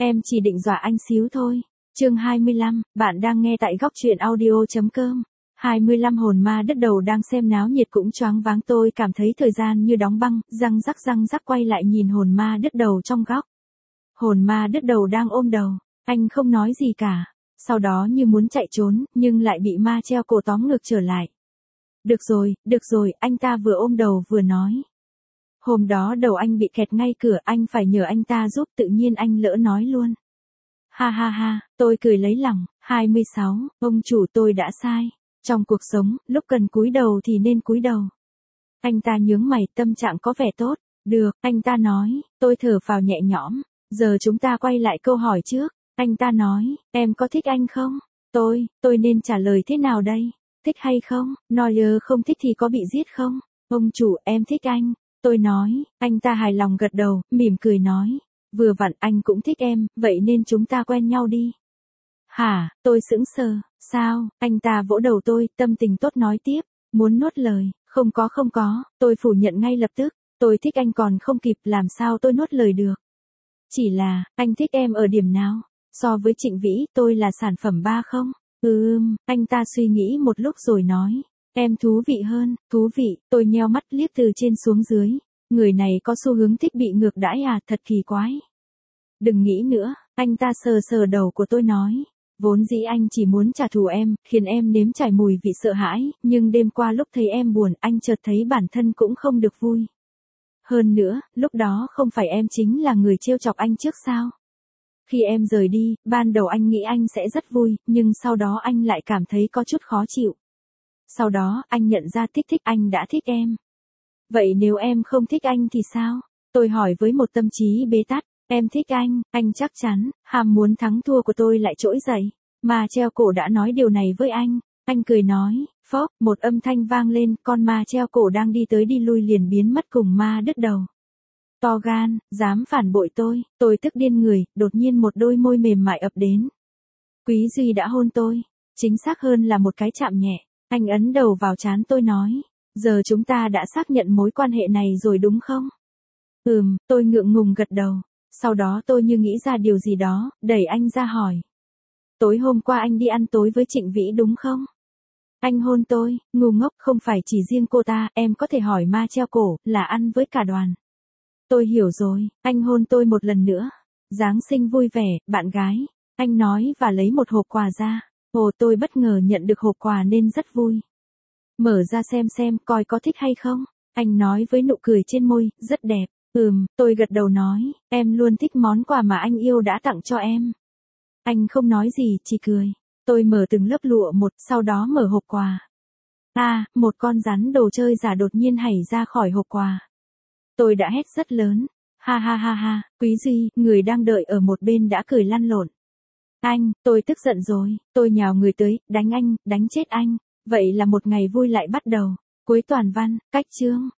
em chỉ định dọa anh xíu thôi. Chương 25, bạn đang nghe tại góc truyện audio.com. 25 hồn ma đứt đầu đang xem náo nhiệt cũng choáng váng, tôi cảm thấy thời gian như đóng băng, răng rắc quay lại nhìn hồn ma đứt đầu trong góc. Hồn ma đứt đầu đang ôm đầu, anh không nói gì cả, sau đó như muốn chạy trốn, nhưng lại bị ma treo cổ tóm ngược trở lại. Được rồi, anh ta vừa ôm đầu vừa nói. Hôm đó đầu anh bị kẹt ngay cửa, anh phải nhờ anh ta giúp, tự nhiên anh lỡ nói luôn. Ha, tôi cười lấy lòng. 26, ông chủ, tôi đã sai. Trong cuộc sống, lúc cần cúi đầu thì nên cúi đầu. Anh ta nhướng mày, tâm trạng có vẻ tốt. Được, anh ta nói. Tôi thở phào nhẹ nhõm. Giờ chúng ta quay lại câu hỏi trước. Anh ta nói, em có thích anh không? Tôi nên trả lời thế nào đây? Thích hay không? Nói không thích thì có bị giết không? Ông chủ, em thích anh. Tôi nói, anh ta hài lòng gật đầu, mỉm cười nói. Vừa vặn anh cũng thích em, vậy nên chúng ta quen nhau đi. Hả, tôi sững sờ, sao? Anh ta vỗ đầu tôi, tâm tình tốt nói tiếp, muốn nuốt lời, không có, tôi phủ nhận ngay lập tức, tôi thích anh còn không kịp, làm sao tôi nuốt lời được. Chỉ là, anh thích em ở điểm nào? So với Trịnh Vĩ, tôi là sản phẩm 3 không? Anh ta suy nghĩ một lúc rồi nói, em thú vị hơn. Thú vị, tôi nheo mắt liếc từ trên xuống dưới. Người này có xu hướng thích bị ngược đãi à, thật kỳ quái. Đừng nghĩ nữa, anh ta sờ đầu của tôi nói. Vốn dĩ anh chỉ muốn trả thù em, khiến em nếm trải mùi vị sợ hãi, nhưng đêm qua lúc thấy em buồn, anh chợt thấy bản thân cũng không được vui. Hơn nữa, lúc đó không phải em chính là người trêu chọc anh trước sao? Khi em rời đi, ban đầu anh nghĩ anh sẽ rất vui, nhưng sau đó anh lại cảm thấy có chút khó chịu. Sau đó, anh nhận ra thích anh đã thích em. Vậy nếu em không thích anh thì sao? Tôi hỏi với một tâm trí bế tắc. Em thích anh chắc chắn, ham muốn thắng thua của tôi lại trỗi dậy. Ma treo cổ đã nói điều này với anh cười nói, phốc, một âm thanh vang lên, con ma treo cổ đang đi tới đi lui liền biến mất cùng ma đứt đầu. To gan, dám phản bội tôi tức điên người, đột nhiên một đôi môi mềm mại ập đến. Quý Duy đã hôn tôi, chính xác hơn là một cái chạm nhẹ, anh ấn đầu vào trán tôi nói, giờ chúng ta đã xác nhận mối quan hệ này rồi đúng không? Tôi ngượng ngùng gật đầu. Sau đó tôi như nghĩ ra điều gì đó, đẩy anh ra hỏi. Tối hôm qua anh đi ăn tối với Trịnh Vĩ đúng không? Anh hôn tôi, ngu ngốc, không phải chỉ riêng cô ta, em có thể hỏi ma treo cổ, là ăn với cả đoàn. Tôi hiểu rồi, anh hôn tôi một lần nữa. Giáng sinh vui vẻ, bạn gái. Anh nói và lấy một hộp quà ra. Ồ, tôi bất ngờ nhận được hộp quà nên rất vui. Mở ra xem, coi có thích hay không. Anh nói với nụ cười trên môi, rất đẹp. Tôi gật đầu nói, em luôn thích món quà mà anh yêu đã tặng cho em. Anh không nói gì, chỉ cười. Tôi mở từng lớp lụa một, sau đó mở hộp quà. Một con rắn đồ chơi giả đột nhiên nhảy ra khỏi hộp quà. Tôi đã hét rất lớn. Ha, Quý Duy, người đang đợi ở một bên đã cười lăn lộn. Tôi tức giận rồi, tôi nhào người tới, đánh chết anh. Vậy là một ngày vui lại bắt đầu. Cuối toàn văn, cách chương.